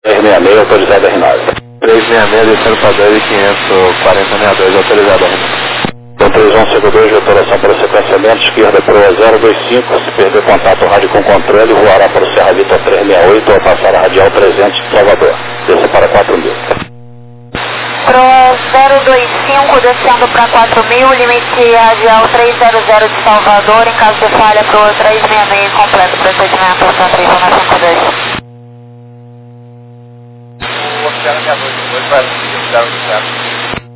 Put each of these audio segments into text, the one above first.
366 autorizado a RNAV. 366 descendo para 2.540.62 autorizado a RNAV. Então 3152, vetoração para sequenciamento, esquerda pro 025, se perder contato rádio com controle, voará para o Serra Vitor 368 ou passar a radial 300 de Salvador. Desça para 4.000. Pro 025, descendo para 4.000, limite radial 300 de Salvador, em caso de falha pro 366, completo procedimento, para 3152. O oficial minha noite, depois vai oficial do certo.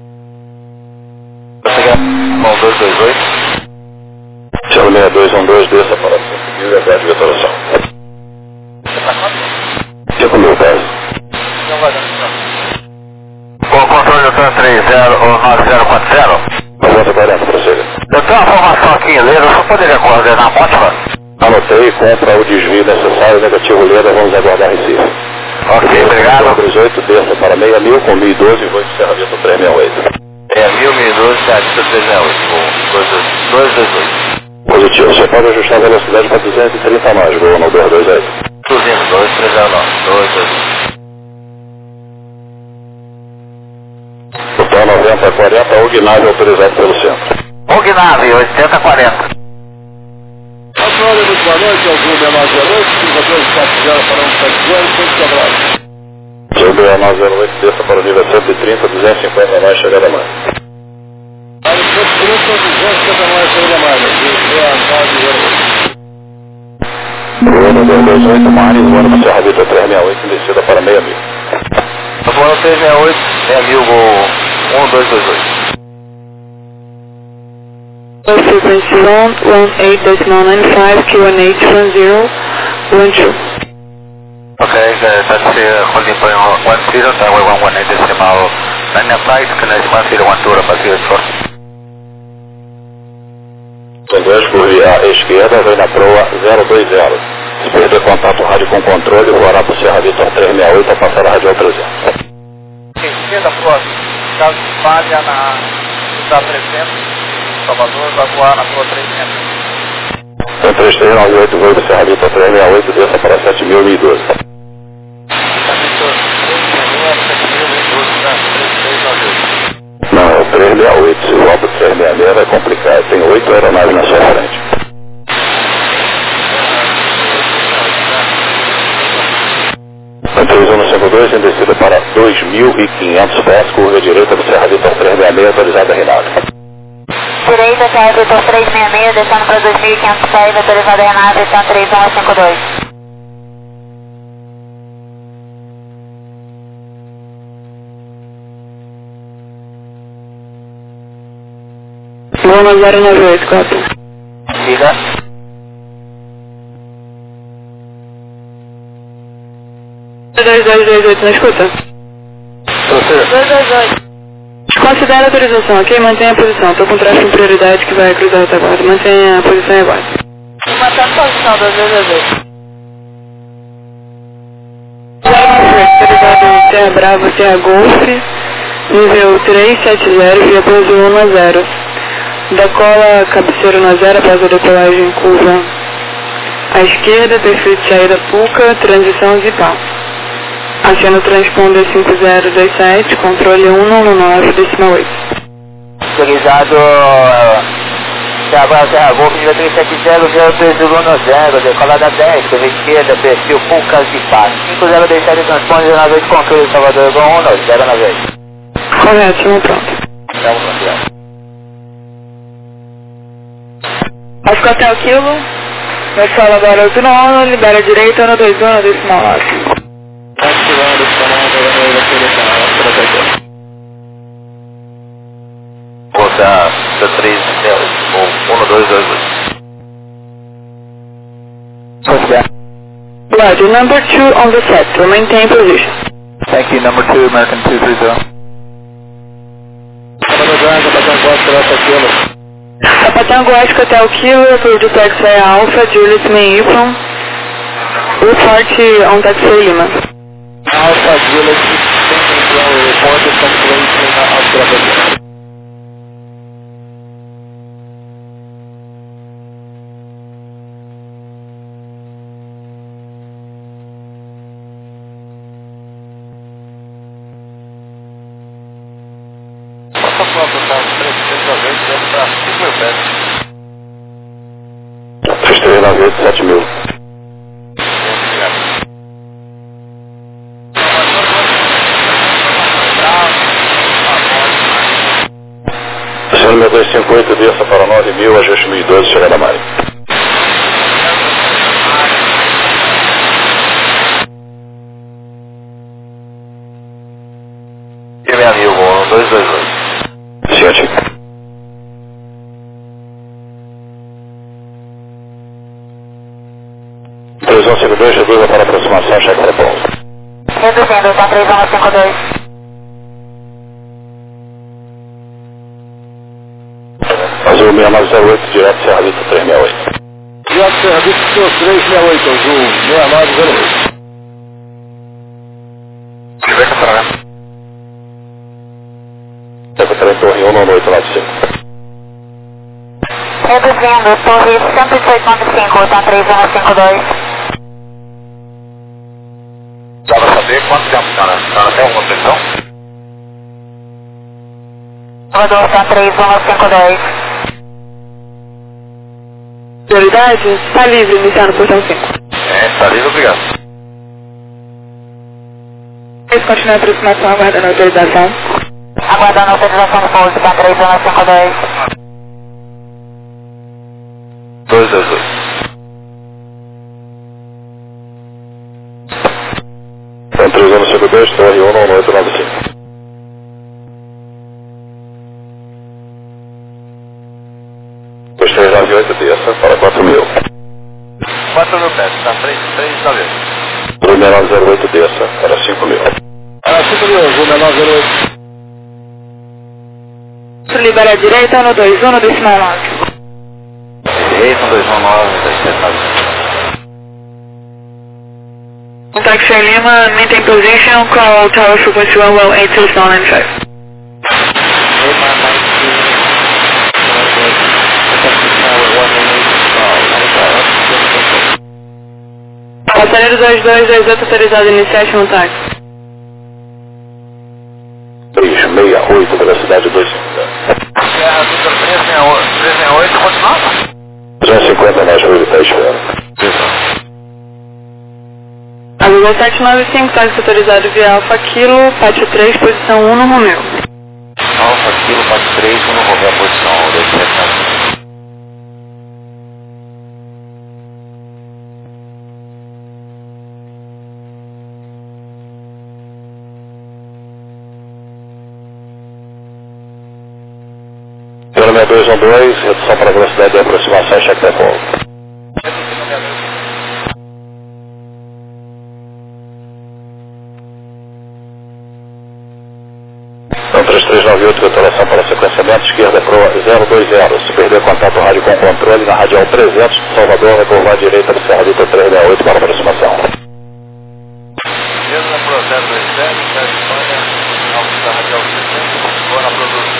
Bom, 228. Serra 6212, desça para 5.000 e aguarde vetoração. 5.000, caso. Não vai dar, não. Com o controle do TAN 30 ou 9040. 9040, prossiga. Eu tenho uma formação aqui em Leira, eu só poderia coordenar a ponte, mano? Anotei, compra o desvio necessário, negativo Leda, vamos aguardar Recife. Ok, obrigado. 18, desça para 6.000 com 1.012 e vou de Serra Vitor 368. 1012, 368. 228. Positivo, você pode ajustar a velocidade para 230 nós, vou no 228. 202, 309, 228. Então 9040, Ugnave autorizado pelo centro. Ugnave, 8040. Senhora, muito boa noite, algum menor de noite, 5240 para 170, sempre quebrado. Seu BA908, desça para o nível 130, 250 mais, chegada a mais. Para o 130, 250 mais, chegada a mais, Bruno 228, Mares, voando para Serra Vitor 368, em descida para 6.000. Eu vou no 368, 6.000, vou 1228. Frequency 118.95, Q1810, 12. Okay, that's holding point 10, Tower 118 decimal 95, connect 1012 para Q short. Sanduíche por via esquerda, vem na proa 020. Se perder contato rádio com controle, voará para o Serra Vitor 368 a passar a radial 300. Esquerda, próximo. Caso falha na cidade 300, Salvador, vai voar na proa 300. Então 3398, voo do Serra Vitor 368, desça para 7.012. Não, é o 368. Se volta para 366 vai complicar. Tem 8 aeronaves na sua frente. Então 3152, em descida para 2.500 pés, curva direita do Serra Vitor 366, autorizada a Renata. Direita, Serra Vitor 366, descendo para 2.500 pés, autorizada a Renata, está 3152. Vamos 098, 4. Diga. Dois, não escuta? 228. Considera a autorização, ok? Mantenha a posição. Estou com tráfego em prioridade que vai cruzar a retaguarda. Mantenha a posição e aguarde. Mantendo a posição, 228. Autorizado Terra Brava, Terra Golf, nível 370, via 12110. Da cola, cabeceira na 0, após a decolagem curva à esquerda, perfil de saída PUCA, transição zipar. Aciona o transponder 5027, controle 199, decimal 8. Autorizado Serra Golf, nível 370, via 210, decolada 10, curva esquerda, perfil PUCA zipar. 5027, transponder na 8, controle Salvador, 19098. Correto, estamos pronto. Estamos confiando. Acho que até o quilo. Meu fala agora 89, libera a direita no 21, decimal 9. Ativando esse canal, vai ser deixar. Volta da 3, ou 1228. Roger, number 2 on the sector, maintain position. Thank you, number 2, American 230. Sapatão Goético até o quilo, por do táxi é Alpha, Julius Main Y. Report on taxi Lima. Alpha, Julius, report on taxi Lima. 3398, 7000. Senhor 6258, desça para 9000, ajuste 1012, chegada a Mari. E 6000, voo 228. Ciente. Previsão 52, reduz para aproximação, cheque para pouso. Reduzindo, tá 3152. Azul 6908, direto Serra Vista 368. Direto Serra Vista 368, Azul 6908. Quebec, Paraná. Secretário Torre 19895. Reduzindo, Torre 118.5, tá 3152. Dá pra saber quanto tempo tá até uma pressão? Rodou, tá 3152. Prioridade? Está livre, iniciar no portão 5. Tá livre, obrigado. Eles continuam a aproximação, aguardando a autorização. Aguardando a autorização do pouso, tá 3152. 228. Então 3052, Torre 19895. Pois 398, desça para 4000. 4.000 pés, tá 398. Azul 6908, desça para 5000. Ah, 5000, Azul 6908. Libera a direita, no 21, no decimal 9. Direito, 219, 279. Contact Sierra Lima, maintain position, call tower frequency 118 Passageiro 2228 autorizado a iniciar no táxi. 368, velocidade 250. Serra Vista 368, continuava? 250 mais ruído, está esperando. Azul 795, táxi autorizado via Alfa Kilo, pátio 3, posição 1 no Romeu. Alfa Kilo, passo 3, vamos mover a posição 279. Pelo 6212, redução para velocidade de aproximação, cheque de pouso. Então 3398, retoração para sequenciamento, esquerda proa 020. Se perder contato rádio com controle na radial 300, Salvador vai curvar à direita do Serra Vista 368 para aproximação. Mesmo na Pro 027, da Espanha, alta radial 300, vou na produção.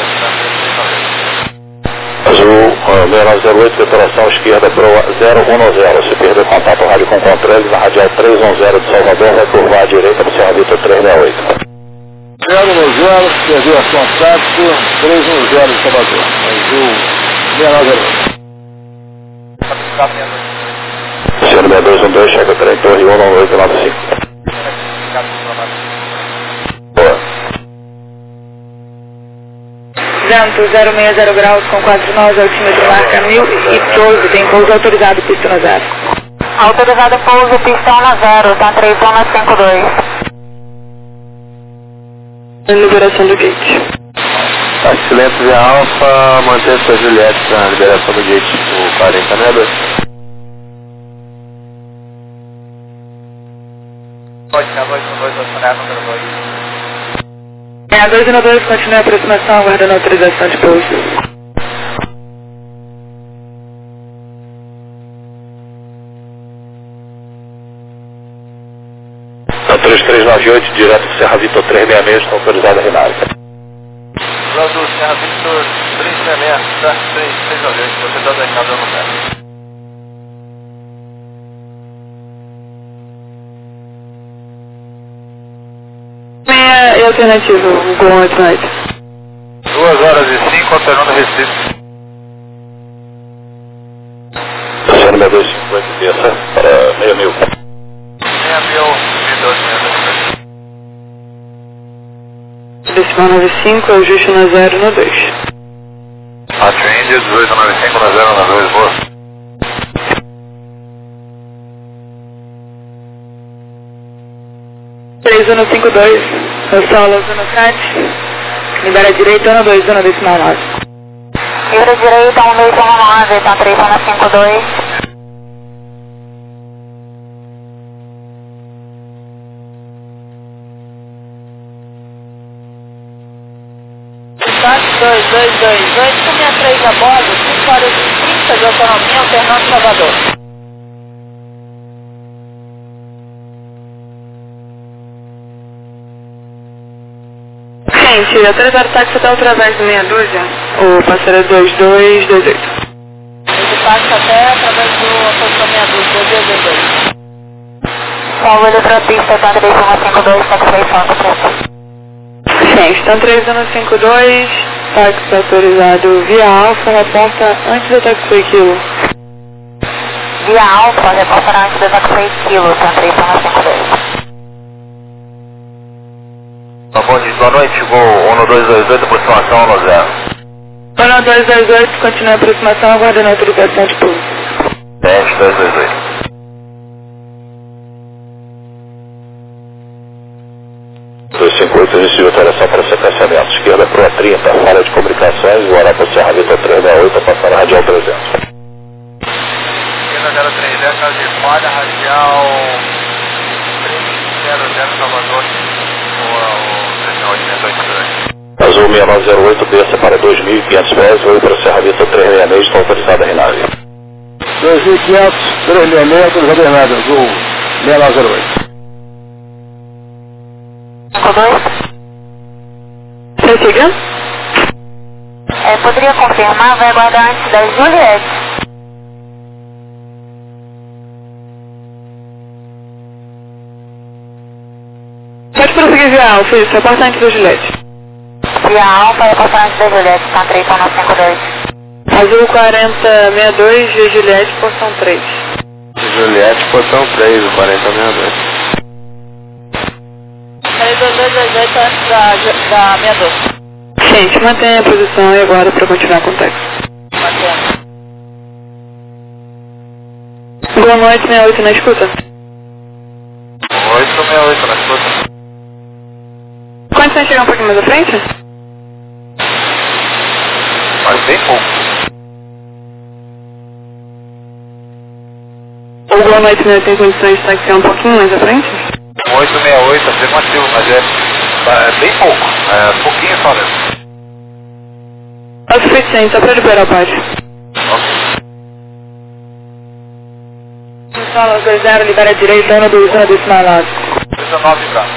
Azul 6908, detonação esquerda proa 010. Se perder contato rádio com controle na radial 310 de Salvador, vai curvar à direita do Serra Vista 368. 010, perdeu a contato, 310 de Salvador. Azul 6908. Senhor 6212, chega a trem Torre 19895. Boa. Vento 060 graus com 4 nós, altímetro marca 1012, tem pouso autorizado, pista na 0. Autorizado pouso, pistão na 0, tá 3152. Liberação do gate. Silêncio via Alfa, manter sua Juliette na liberação do gate do 40, né, Dois? Pode ser a voz com 2, acionar número 2. A 212 continua a aproximação, aguardando a autorização de pouso. Então 3398, direto do Serra Vista 366, está autorizado a Rinária. Pronto, Serra Victor 366, tá? 398, você está dando no pé. E alternativo, o Gol 8 Night. 2 horas e 5, alternando Recife. 258 desça para 6.000. 6.000, Decimal 95, ajuste no 0 no 2. Atende 1895 no 0 no 2, boa. Zona 52, Rossolo, zona 7, libera direita, zona 2, zona decimal 9. Libera direita, 1219, tá 3, zona 52. Contato 2228, 63 a bordo, 5 horas e 30 de autonomia, alternando Salvador. Gente, autorizado táxi até através do meia dúzia, o parceiro 2228. Esse táxi até através do autorizado meia dúzia, 2228. Salve para a pista, tá 3, zona 52, satisfação, tá. Gente, então 3152, táxi autorizado via Alfa, reporta antes do táxi quilo. Via Alfa, reporta antes do táxi quilo, tá 3, zona 52. Bom dia, boa noite, chegou 1228, aproximação no 0. 1228, continua a aproximação, aguardando a autorização de público. 10228. 258, existe alteração para sequenciamento. Esquerda para 30, falha de comunicações, voará para Serra Vitor 368, passar a radial 300. Esquerda 030, casa de falha, radial 300, Salvador, Azul 6908, desça para 2.500 pés, voo para Serra Vitor 366, está autorizada a Renave. 2.500, 366, autorizada a Renave, Azul 6908. 52? Você chega? Poderia confirmar, vai aguardar antes da Juliette. Pode prosseguir via Alfa, isso, reporta antes da Juliette. Via Alfa, reporta antes da Juliette, tá 3, zona 52. Azul 4062, via Juliette, porção 3. Juliette, porção 3, 4062. 2228 antes da meia dúzia. Gente, mantenha a posição aí agora para continuar com o táxi. Mantendo. Boa noite, 68 na escuta. 868 na escuta. Quando você chegar um pouquinho mais à frente? Mas bem pouco. Ou boa noite, 68 tem condições de taxiar um pouquinho mais à frente? 868, afirmativo, mas é bem pouco. É pouquinho só mesmo. É o suficiente, só para liberar a parte. Fala 20, libera a direita, zona do zona decimal lado. 19 graus.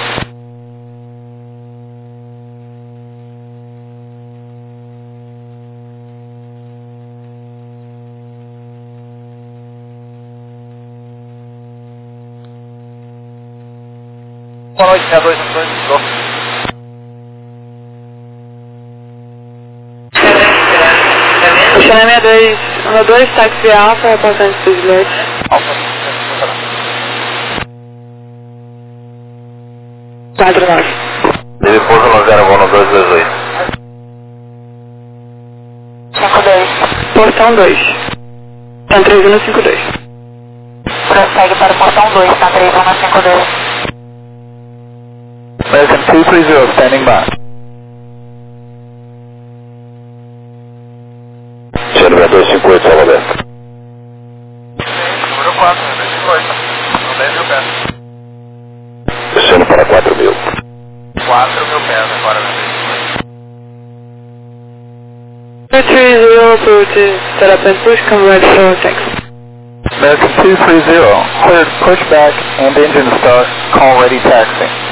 Boa noite, 6222. Chama 62, 12, táxi Alfa, reportante do Juliette. Alfa, 49. Ele pousa no 0, vou no 228. 52. Portão 2. Tá 3152. Prossegue para o portão 2, tá 3, zona 52. American 230, standing by. Número 258, Salvador. Número 4, 258. Não 10 mil pés. Descendo para 4.000. 4 mil pés agora, né? 230, approach, set up and push, come right for taxi. American 230, cleared pushback and engine start, call ready taxi.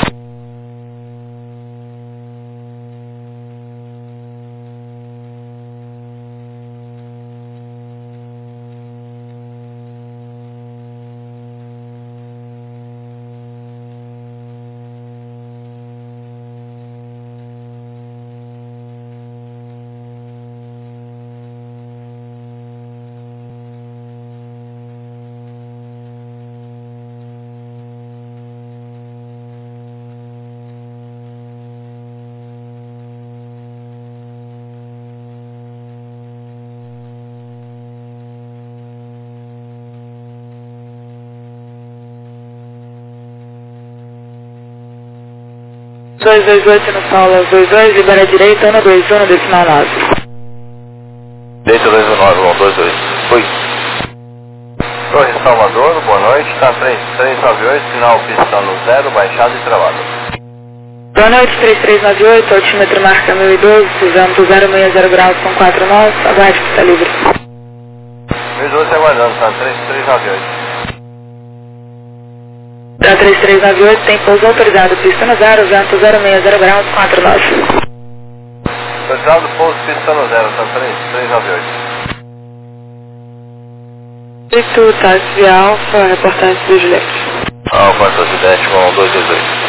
228 no Paula 22, libera a direita, 121, decimal 9. Direita 219, 122. Fui. Torre Salvador, boa noite, está 3398, sinal pista no 0, baixado e travado. Boa noite, 3398, altímetro marca 1012, isômetro 060 graus com 4 nós, aguarde que está livre. 1012 aguardando, está 3398. Da 3398 tem pouso autorizado, pista no 0, vento 060 graus, 4 nós. Autorizado, pouso, pista no 0, está 3398. 8, táxi Alfa, reportante do Juliette. Alfa, Sudeste, 1228.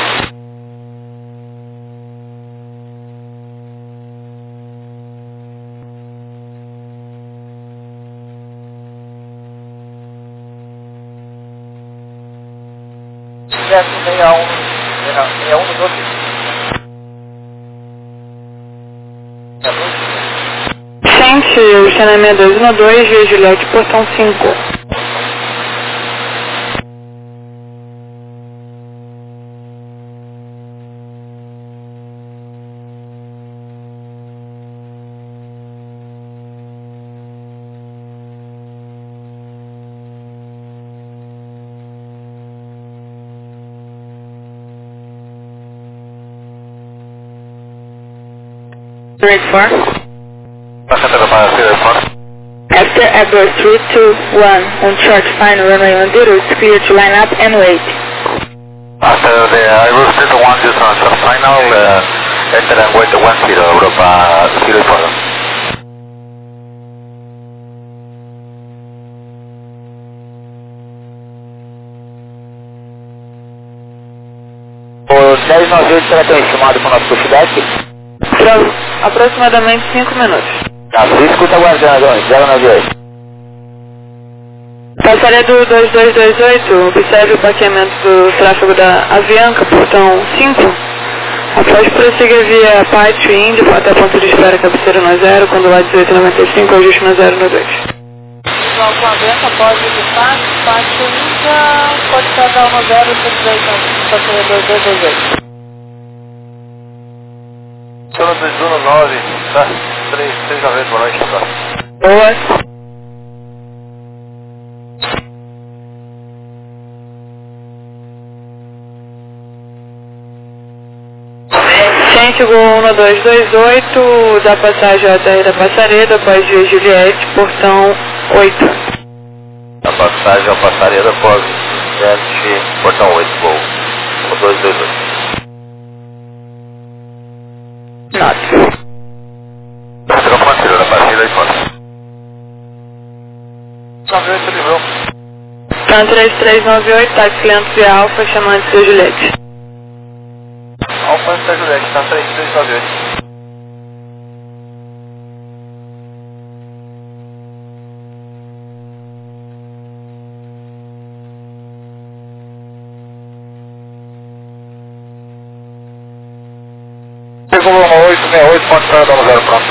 Sucesso 61 dos outros. Gente, o Xana 6212, via Juliette, portão 5. Grade 4. After Edward 321 on chart final runway 10, it's clear to line up and wait. After the Airbus 321 just on short final, enter and wait 10, Europa 04. O 1098 será transformado para o nosso pushback? Aproximadamente 5 minutos. Tá, escuta aguardando, 098. Passaria do 2228, observe o paqueamento do tráfego da Avianca, portão 5. Após prosseguir via Pátio Índio até ponto de espera cabeceira no 0, quando lá 1895, ajuste no 0 no 2. Pessoal com a Avianca, pode equipar, Pátio Índia, pode pegar no 0 e passaria 2228. Sono 219, tá? 390, boa noite, tá? Boa. Gente, Gol 1228, da passagem ATR da Passareda, após via Juliette, portão 8. A passagem ao Passareda após Juliette, portão 8, Gol 1228. Note. Será parceiro da partida aí fora. 98 livrou. Então 3398, táxi Leandro via Alfa, chamando de Juliette. Alfa Santa Juliette, tá 3398. Segundo 868, pode estar dando 0 pronto.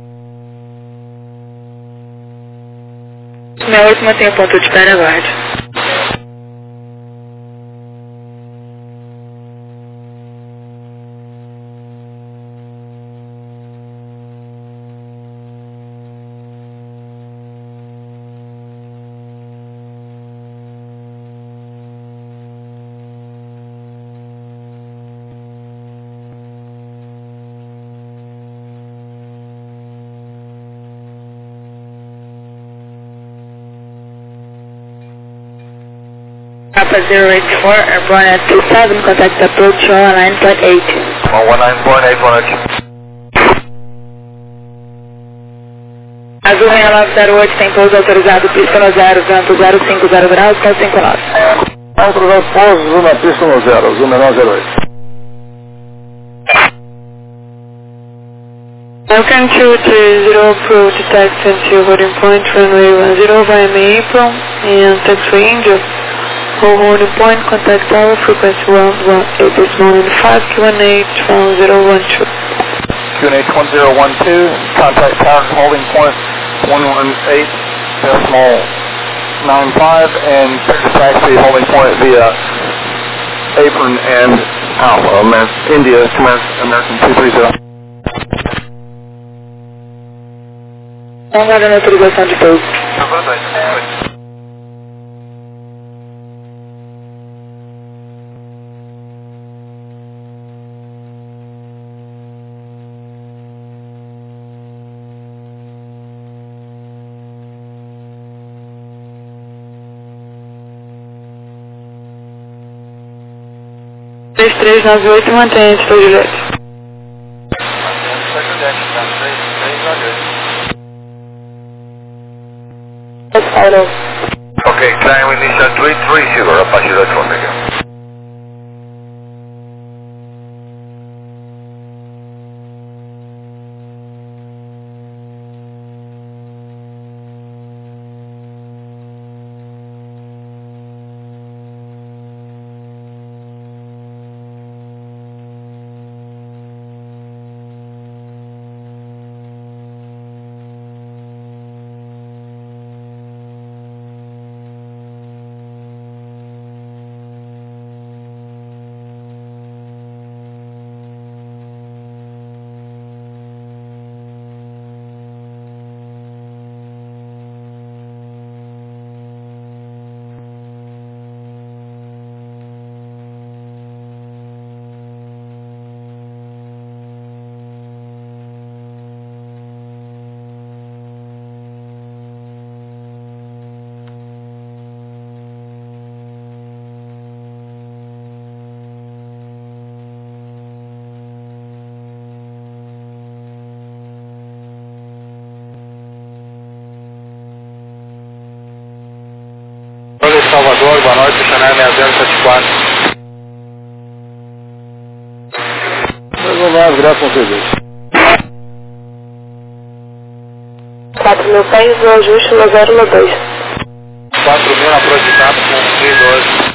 68 mantém o ponto de espera, aguarde. Papa 084, airborne at 2000, contact approach 119.8. 119.8, boa noite. Azul 6908 tem pouso autorizado, pista no 0, vento 050 graus, com 5 nós. Autorizado pouso na pista no 0, Azul 6908. Welcome to 30 approach taxi into holding point runway 10 via May April and taxiway India. For holding point, contact tower frequency 118 this morning 5 QNH 1012. QNH 1012, contact tower holding point 118.95 and taxi holding point via apron and Alpha, India, Command American 230. Aguardando a autorização de pouso. Três 398, mantém a altitude Juliette. Ok, climb initial 330, Apache Red Omega. Salvador, boa noite, Chanel 6074. Vamos lá, graças a Deus. 4.100, o ajuste no 012. 4.000 aproximado com 1.012.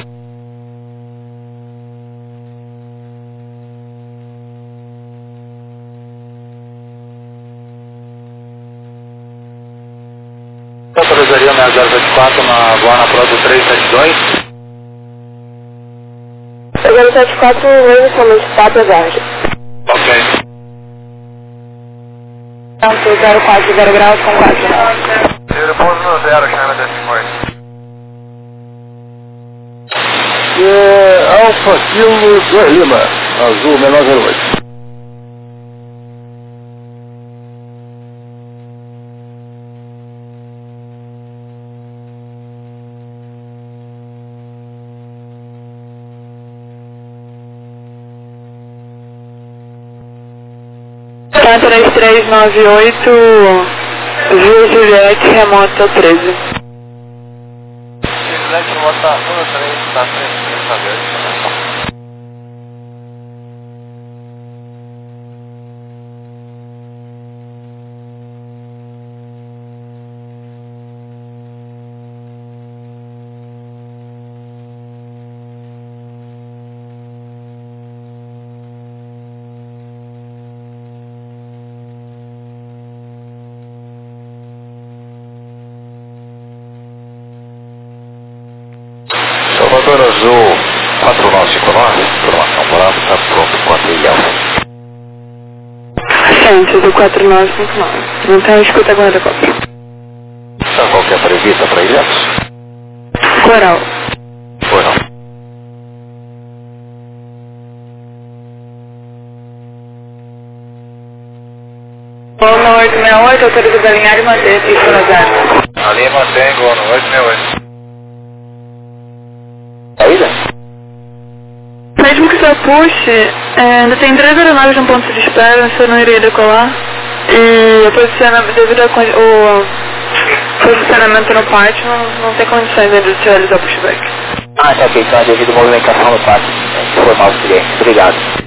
Autorizaria 6074 na Guarna Pro do 372? 074, mesmo somente Papa Verde. Ok. Então, 04, 0 graus com 4 graus. Repouso no 0, China Death Alfa Kilo 2 Lima, azul, menor 08. Tá 3398, Via Juliette, remota 13. Juliette, remota 13, tá 33, tá verde. Salvador Azul 4959, informação brava, está pronto com a trilha. Centro do 4959. Não tem escuta guarda-copa. Está qualquer prevista para ilhados? Coral. Coral. Gol 868, autoriza alinhar e manter pista no 0. Ali mantém, gol no 868. Saída? Mesmo que só puxe, ainda tem 3 aeronaves no ponto de espera, você não iria decolar. E o posicionamento, devido ao posicionamento no pátio, não tem condições ainda de realizar o pushback. Ah, tá ok, então é devido à movimentação no pátio. Foi mal o cliente, obrigado.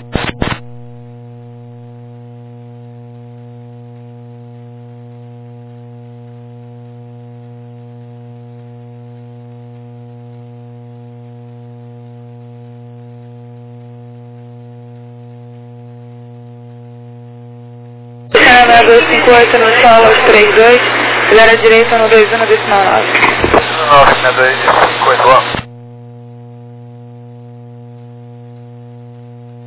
Canadá 258 no solo aos 32, zero à direita no 21 decimal 9. 9, né, 258.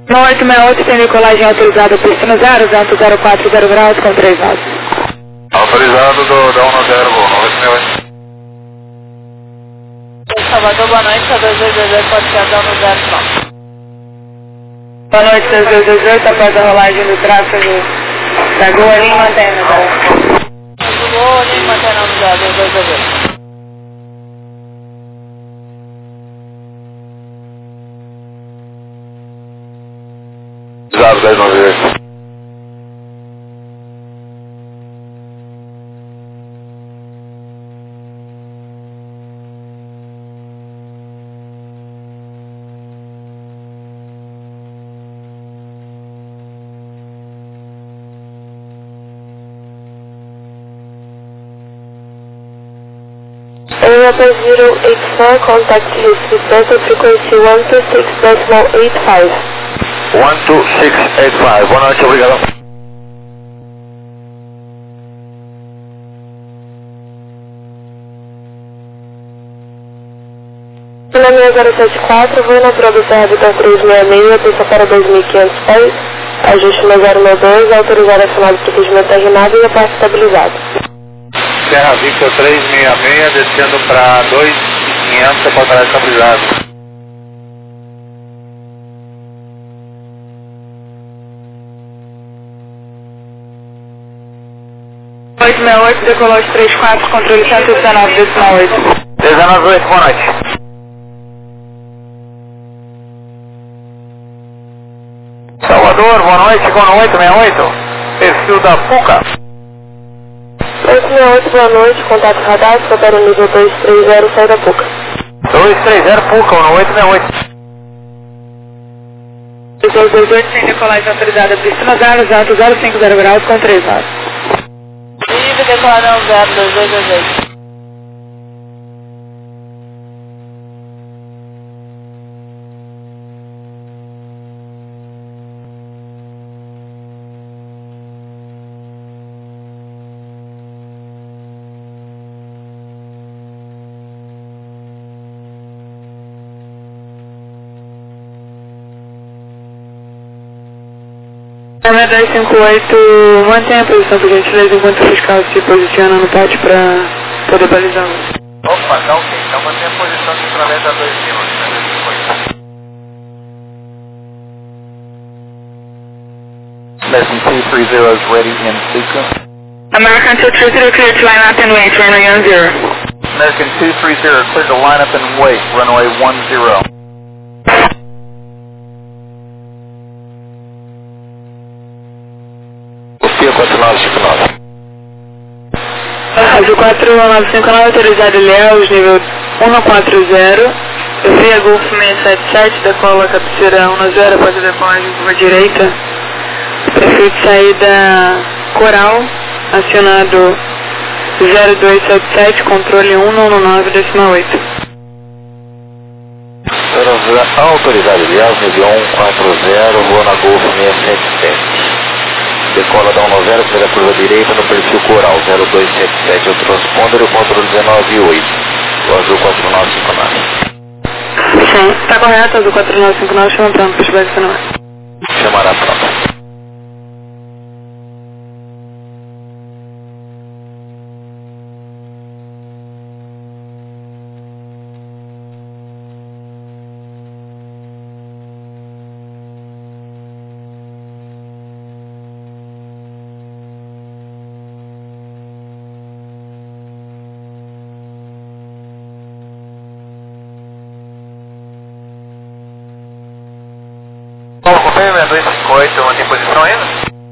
1868 tem decolagem autorizada pistona 0, vento 040 graus com 3 knots. Autorizado da 10, voo 968. Salvador, boa noite, a 2222 pode ser da 10. Boa noite, 2228, após a rolagem do tráfego da Gol ali, mantém no 0. Gol ali, mantém no 2222. Zero 1098. Europa 084, contact Recife Delta, frequency 126.85. 12685. Boa noite, obrigado. Na minha 074, vou na prova Serra Vitor 366, pista para 2.500 pés, ajuste na 092, autorizado a final de procedimento terminado e a parte estabilizada. Serra Victor 366, descendo para 2.500, apoderado estabilizado. 868, decolagem 34, controle 119, 198. 198, boa noite. Salvador, boa noite, com 868, perfil da PUCA. 868, boa noite, contato radar, para o nível 230, sai da PUCA. 230 PUCA, 1868. 228, sem decolagem autorizada, piscina 0, 050 graus com 3 horas. Livre, declarando 02228. Na 1058, mantenha a posição, por gentileza, enquanto o fiscal se posiciona no pátio para poder balizar. Opa, tá ok. Então mantenha a posição de através da 2000, né? American 230 is ready in sequence. American 230, clear to line up and wait, runway 10. American 230, clear to line up and wait, runway 10. Sofia 4959. Azul 4959, autorizado Ilhéus, nível 140. Via Golf 677, decola cabeceira 10, após a decolagem curva direita. Perfil de saída Coral, acionado 0277, controle 199,8. Autorizado Ilhéus, nível 140, voa na Golf 677. Decola da 10, pela curva direita no perfil Coral 0277, o transponder, o controle 198, o azul 4959. Sim, está correto, azul 4959, chama pronto, pushback se não é. Chamará pronto. Paulo, confirma 258, mantém posição ainda?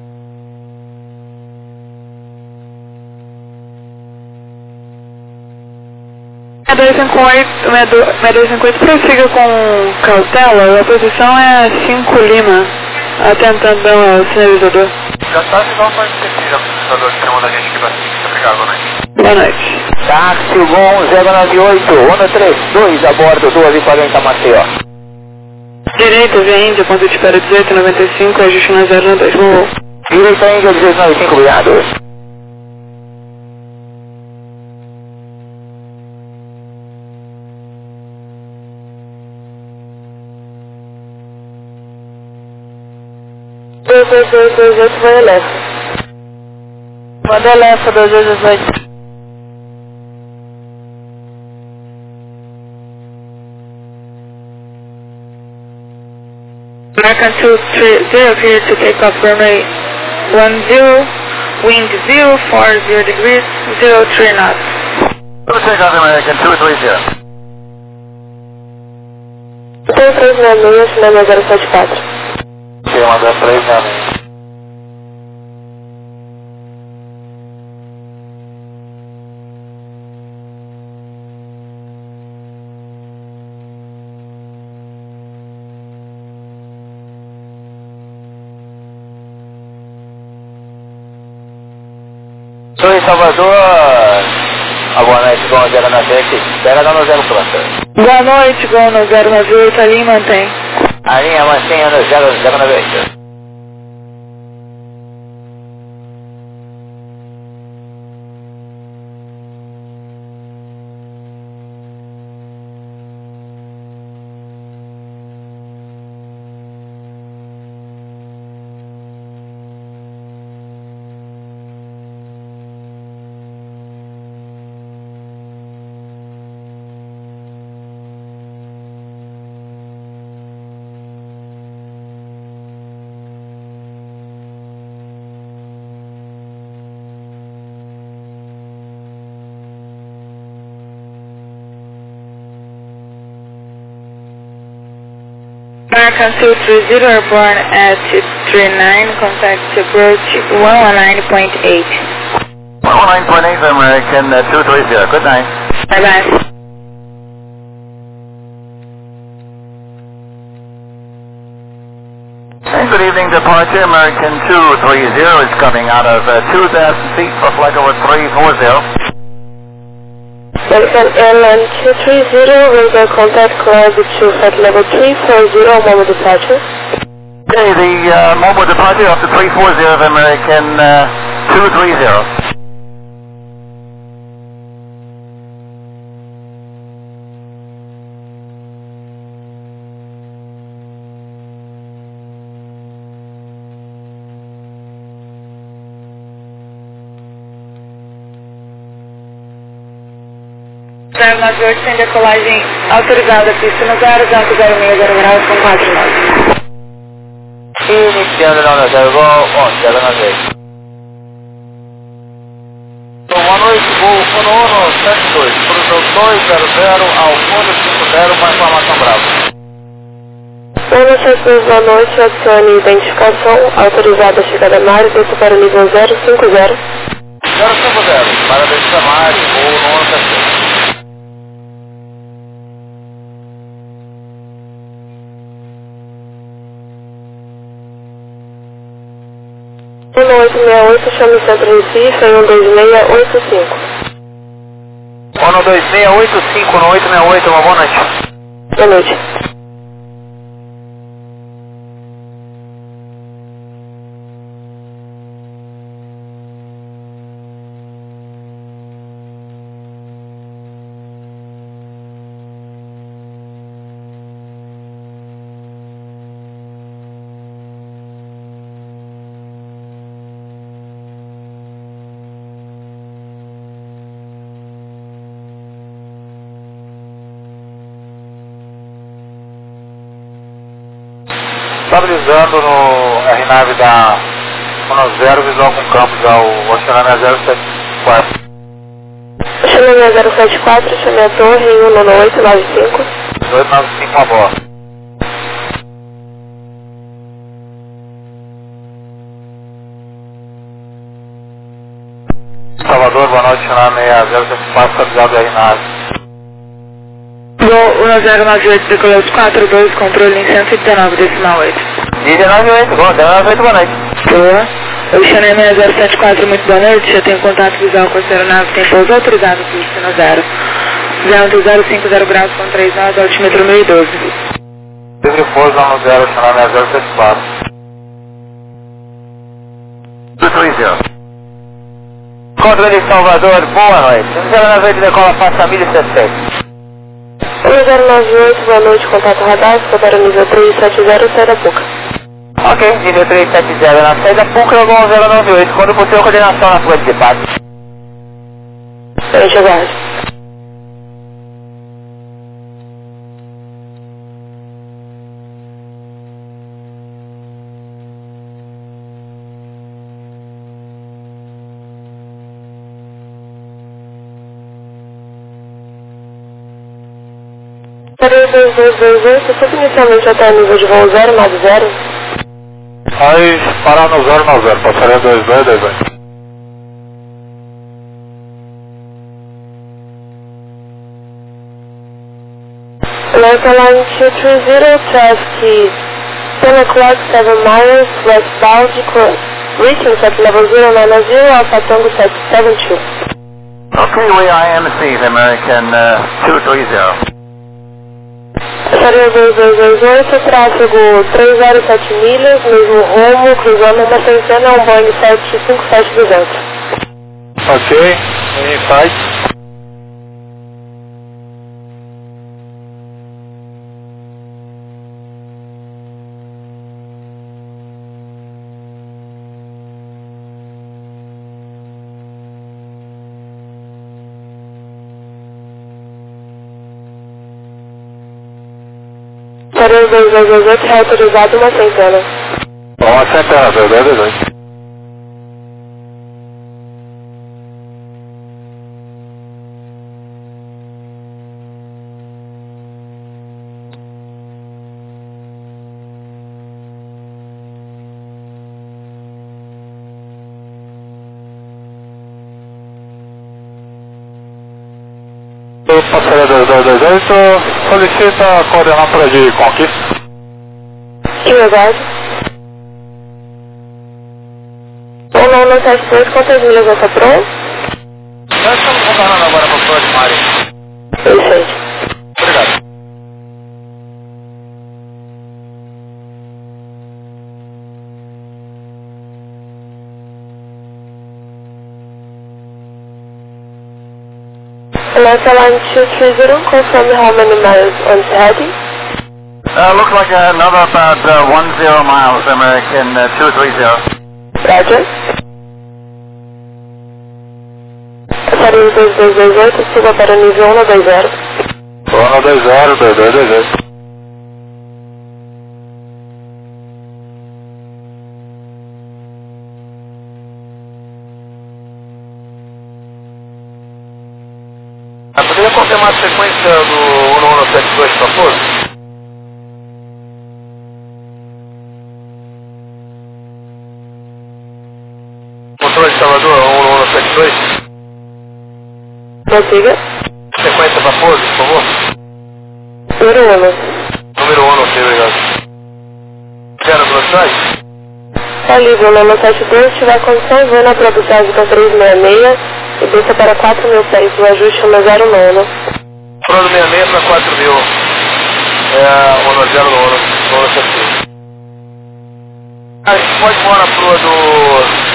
A 258 prossiga com cautela, a posição é 5 Lima, atentando ao sinalizador. Já tá igual para já o sinalizador que chamou da gente aqui pra cima, obrigado, boa noite. Boa noite. Táxi Gon 098, 132, a bordo 240 Maceió. Direita, via Índia, ponto de espera 1895, ajuste na 092, voo. Direita Índia 1895, obrigado. 2228 vai Alexa. Manda Alexa 2228. American 230 clear to take off runway 10, wind 040 degrees, 03 knots. Take off American 230. 366, cinema 074. Cinema 366. Sou em Salvador, a boa noite, Gol 098, espera no 0 Cluster. Boa noite, Gol 098, a linha mantém. A linha mantém no 098. American 230 airborne at 39, contact approach 119.8. 119.8 American 230, good night. Bye bye. And good evening, departure American 230 is coming out of 2,000 feet for flight over 340. American Airline 230 with the contact cloud to flight level 340, mobile departure. Okay, the mobile departure of the 340 of American 230. Nós hoje tem decolagem autorizada, pista no 006 graus com 4 knots. Iniciando na 0 Gol 098. Boa noite, voo 1172, produção 200 ao fundo 50 com a informação brava. Boa noite, boa noite, adicione identificação autorizada chegada na área, desça para o nível 050. 050, para descer na área, voo 1172. No 868, chame Centro Recife, em 12685. 12685 no 868, uma boa noite. Boa noite. Estabilizando no RNAV da 10, visual com campos ao Oceania 074. Oceania 074, chame a torre em 19895. 295 a bordo. Salvador, boa noite, Oceania 074, estabilizado do RNAV. Gol 1098, decolou 42, controle em 119,8. 198, Gol 098, boa noite. Boa. Oceania 074, muito boa noite. Já tenho contato visual com a aeronave, tem pouso autorizado, pista no 0. 050 graus com 3 nós, altímetro 1012. Livre pouso no 0, Oceania 074. 230. Controle de Salvador, boa noite. 098 decola passa 1017. 1098, boa noite, contato radar, para o nível 370, sai da boca. Ok, nível 370 na saída, PUC Logo 1098, quando possível coordenação na fuga de debate. Frente aguarde. Para 2228, sempre inicialmente até nível de voo 090. Aí, parar no 090, passaria 2228. Local line 230, traffic 10 o'clock, 7 miles, westbound, reaching at level 090, Alpha Tango 772. Ok, we IMC, American 230. Passaria 2228, tráfego 307 milhas, mesmo rumo, cruzando uma centena, um Boeing 757-200. Ok, insight. Passaria 2228, reautorizado uma centena. Uma centena, 2228. Passaria 2228, solicita a coordenada de conquista. Que verdade? 1172, quantas milhas você soprou? Nós estamos retornando agora para o Flor de Mari. Perfeito. Obrigado. Local line 230, confirm how many miles on heading? Looks like another about 10 miles, American 230. Roger. Passaria 2228, suba para nível 190. 120, 2228. Poderia confirmar a sequência do 1172 para Flor? Controle de Salvador, 1172. Consiga. Sequência para Flor, por favor. Número 1. Número 1, ok, obrigado. Quero velocidade? Está livre, o 972, tiver condições, vou na produção com 366 e desça para 4.000 pés, o ajuste 109. Pronto, 66 para 4.000. É, 109, a gente pode voar na proa do...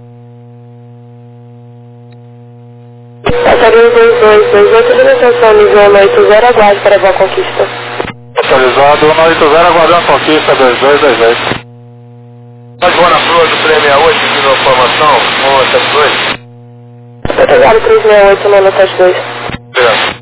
Passaria 2228, alimentação nível 180, aguarde para a conquista. Atualizado 180, aguardando conquista 2228. Pode voar na proa do 368, aqui na formação, 1172. Atualizado 368, 972. Obrigado.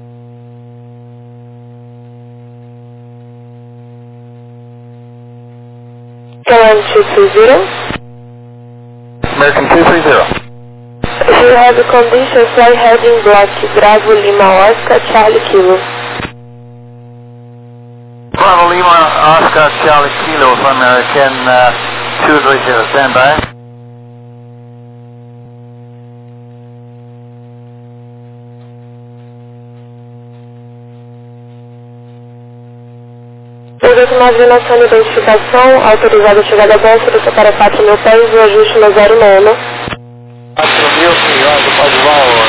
Line 230. American 230. If you have the condition, fly heading block, Bravo Lima Oscar, Charlie Kilo. Bravo Lima, Oscar, Charlie Kilo, American 230, stand by. Nação de identificação, autorizada a chegada a bolsa, desça para 4.000 pés, o ajuste no 09. 4.000, senhor, pode voar.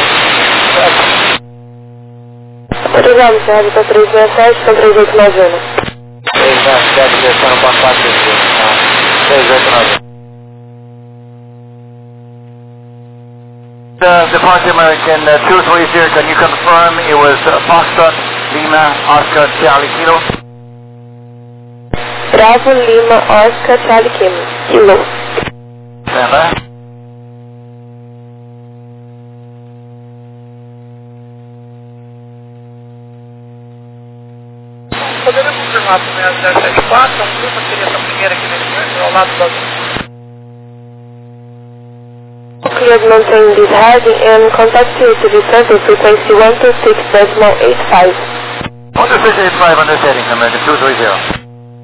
Autorizado, senhor, para 367, com 3891. 367, descendo para 4.000. 389. Departure American 230, can you confirm it was Foxtrot, Lima, Oscar, Charlie Kilo? Bravo Lima Oscar Charlie Kilo. Poderia confirmar também a 074, um grupo seria essa primeira aqui nesse momento, ao lado da... Cleared maintain this heading and contact you to the service frequency 126.85. 126.85 on this heading, American 230.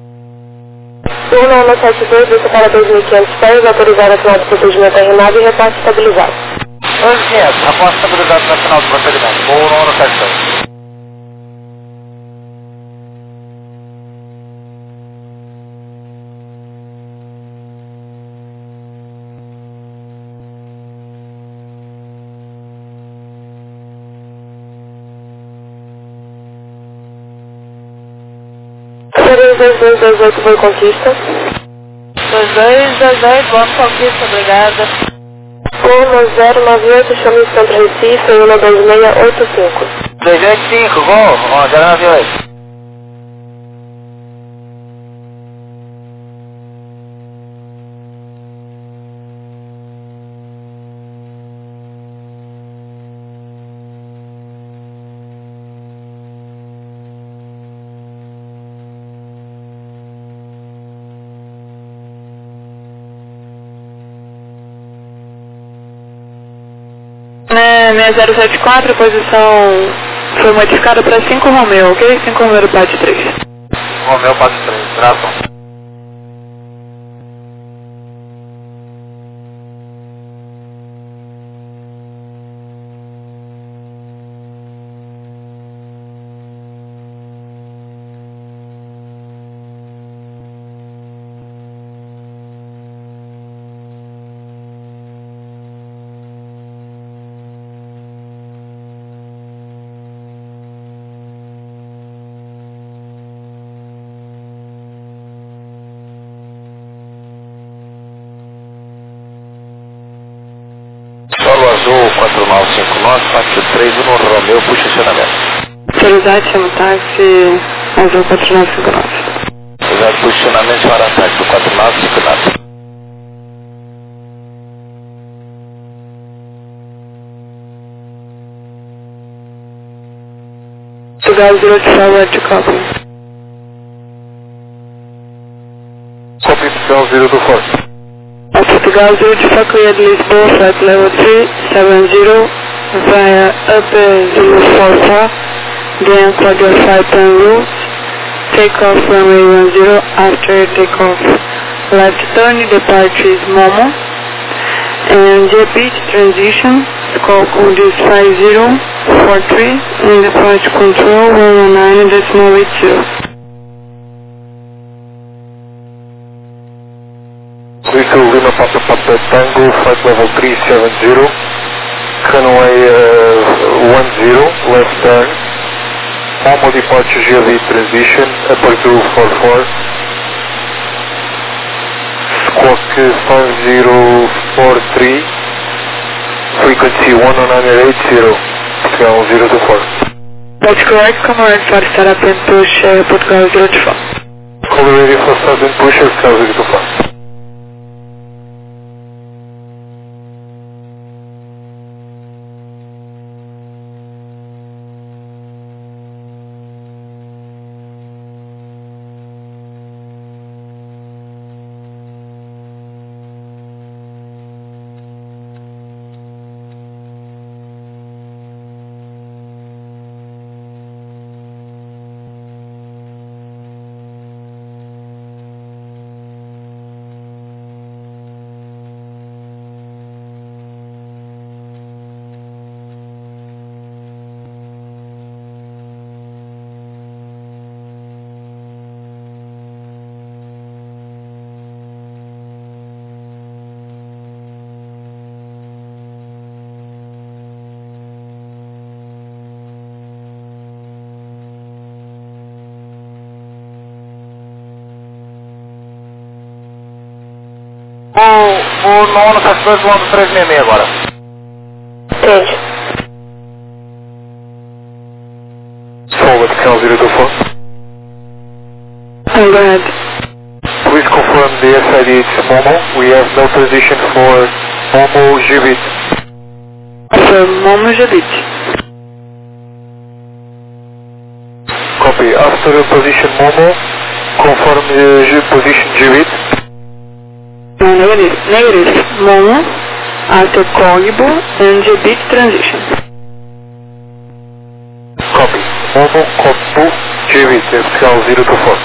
1172, você para 2.500 pés, autorizado a final do procedimento R9 e repasse estabilizado. 2.500, após estabilizado na final do procedimento, 1172. Seria 2228 Boa Conquista. 2228 Boa Conquista, obrigada. 1098 chame Centro Recife, 12685. 285, gol, 1098. Né, 6074, posição foi modificada para 5 Romeo, ok? 5 Romeo parte 3. Romeu parte 3, graças. Solo Azul 4959, parte 3, no Romeu, puxa acionamento. Autorizado, chama táxi Azul 4959. Autorizado posicionamento para ataque do 4959. Portugal 0 to forward to copy. Copy Portugal 0 to 4. Portugal 0 to 4 cleared Lisboa, flight level 370 via upper 044, then quadruple 5 turn route, takeoff runway 10 after takeoff. Left turn, departure is Momo, and the beach transition, scope code is 5043, and departure control 119.80. Vehicle Lima Papa Papa Tango, flight level 370, runway 10, left turn, Momo departure GLE transition, upper 244, squawk 5043, frequency 10980, Portugal 0 to 4. That's correct, come on for startup and push Portugal 0 to 4. Call ready for start and push, Portugal 0 to 4. O nono Caçador do ano 366 agora. Entende. Forward Cal 0 to 4. Go ahead. confirm the SID, it's Momo. We have no position for Momo Jibit. Momo Jibit. Copy. After position Momo, confirm the position Jibit. No, negative. Momo, after Cogbo and Jibit transition. Copy. Momo, Cogbo, Jibit, vertical 024.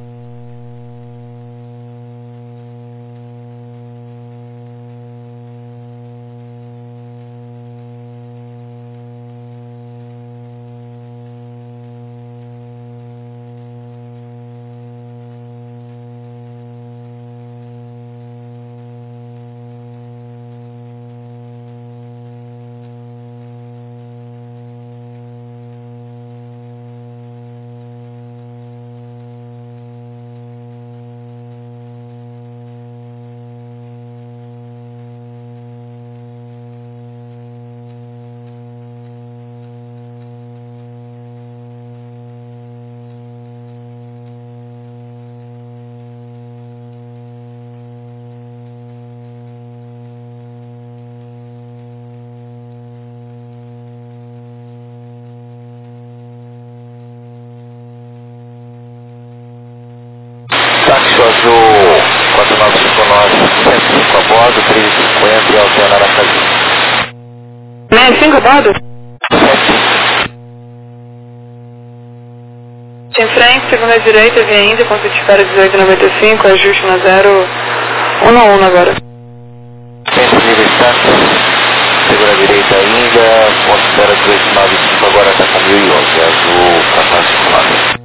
Táxi Azul 4959, 105 a bordo, 350 e alterna Aracaju. 65 a bordo? 75. Em frente, segunda direita, vem ainda, ponto de espera 1895, ajuste na 0, 1 a 1 agora. Centro de distância, segura direita ainda, ponto de espera 1895, agora está com 1011, Azul 4959.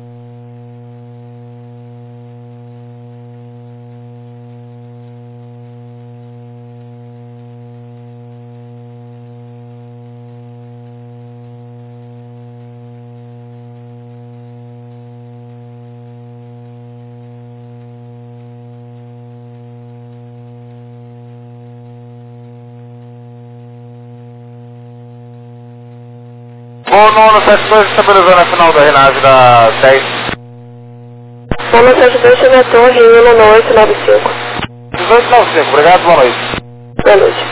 Vou no 72, estabilizando a final da Renave da 10. Vou no 72, chega a torre, 19895. 1895, obrigado, boa noite. Boa noite.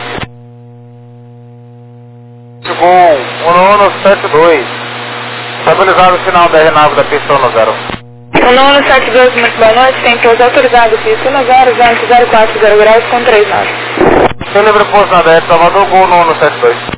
Bom, 172, estabilizado o final da Renave da pista 10. 172, muito boa noite, tem pouso autorizado, pista 10, vento 040 graus com 3 nós. Tem livre posto na 10, Salvador, gol no 172.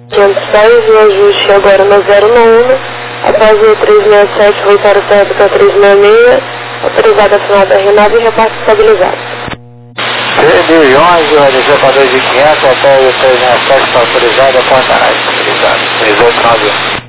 510 e ajuste agora no 091, após o 367, voltar certo para 366, autorizada a final da R9 e repasse estabilizado. 3.011, o LG para 2.500, até o 367 está autorizado, a ponta análise estabilizada. 3891.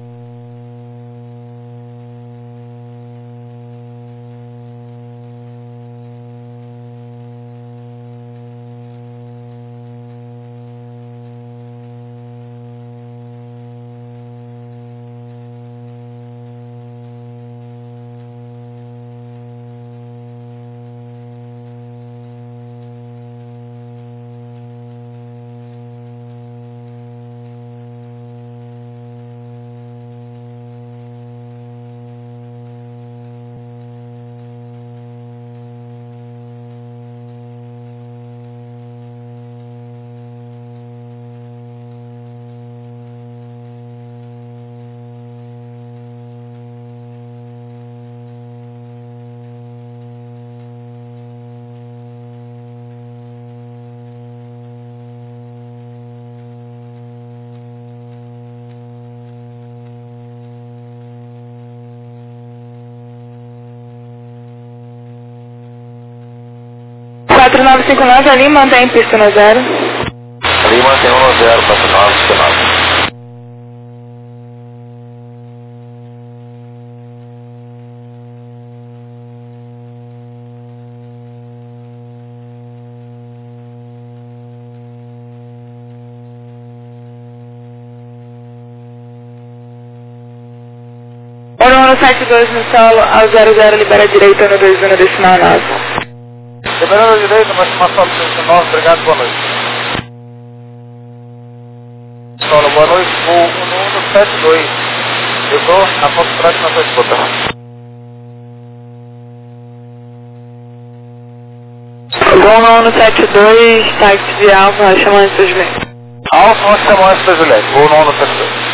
ali mantém pista no 0. Ali mantém 10, 4959. No 72 no solo, ao 00 libera a direita no 21 decimal 9. Liberando a direita, mas uma solo 39, obrigado, boa noite. Solo, boa noite, voo 1172. Eu estou na Foxtrot na sua escuta. Voo 172, táxi de Alfa, chamando seus meios. Alfa, nós chamamos essa Juliette, voo 1172.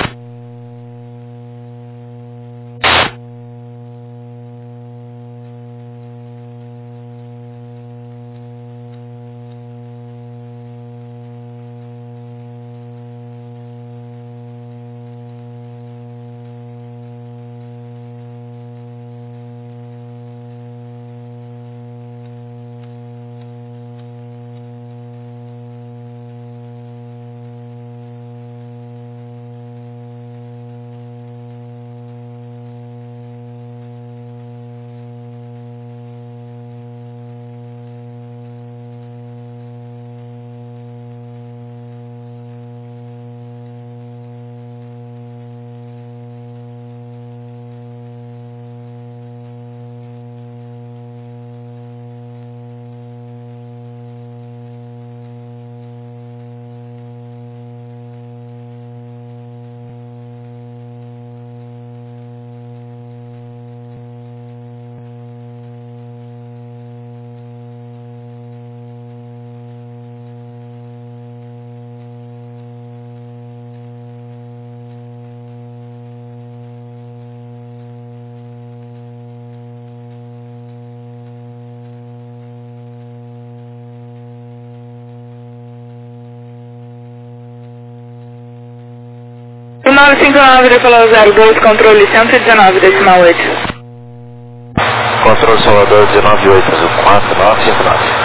O 959 decolou 02, controle 119, decimal 8. Controle Salvador 198, 4959.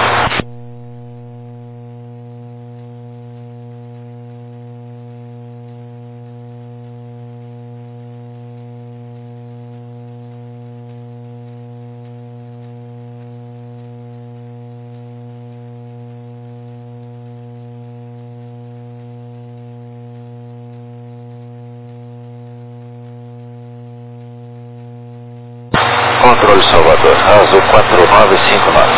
Controle Salvador, Azul 4959.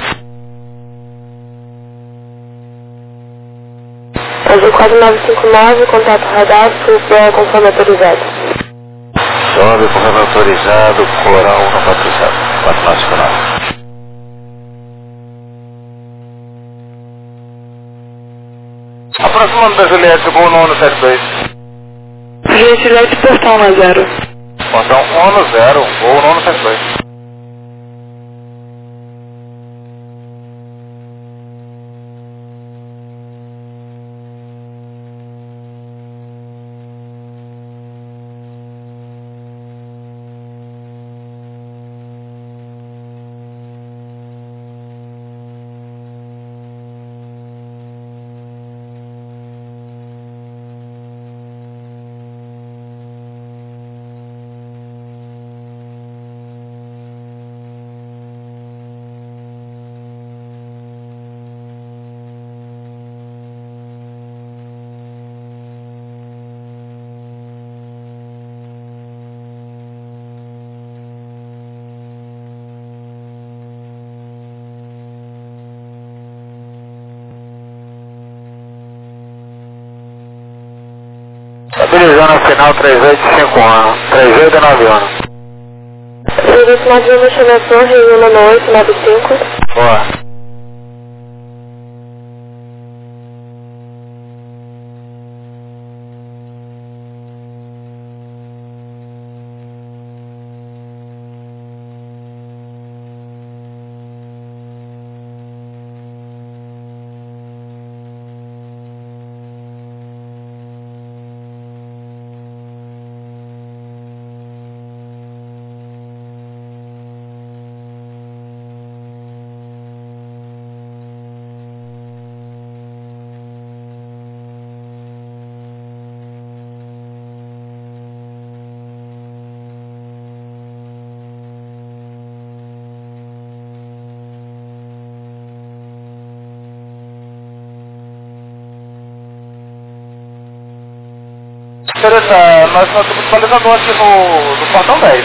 Azul 4959, contato radar, super conforme autorizado. Sobe conforme autorizado, Coral não autorizado, 4959. Aproximando da Juliette, voo 1172. Juliette, portão na 0. Portão 10, voo 1172. utilizando a final 3851, 3891. Serviço 91, estimação, reúna no 895. Boa. Interessante, nós estamos visualizador aqui no portão 10.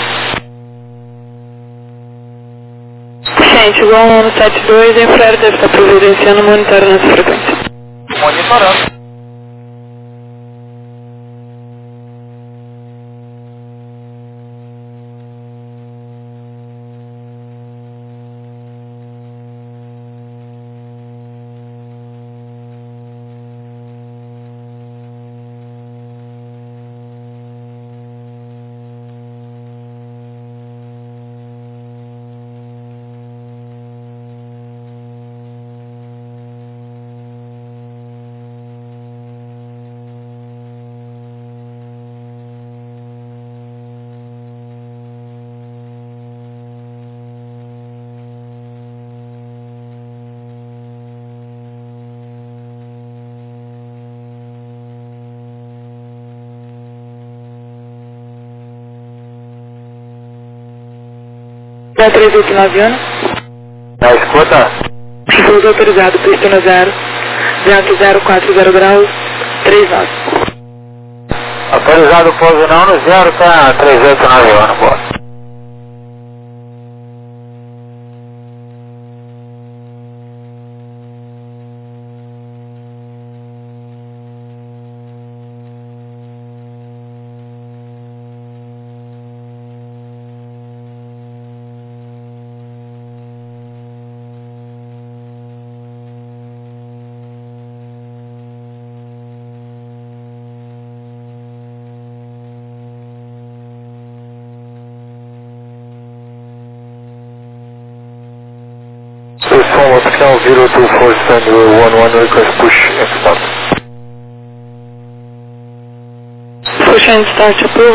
Gente, igual ao ano 72, a Infraero deve estar providenciando monitorando essa frequência. Monitorando. Da 3891. Na escuta? Pouso autorizado, pista no 0, vento 040 graus, 39. Autorizado o pouso não no 0, tá 3891, boa. Official 024 stand 11 request push and start. Push and start approved.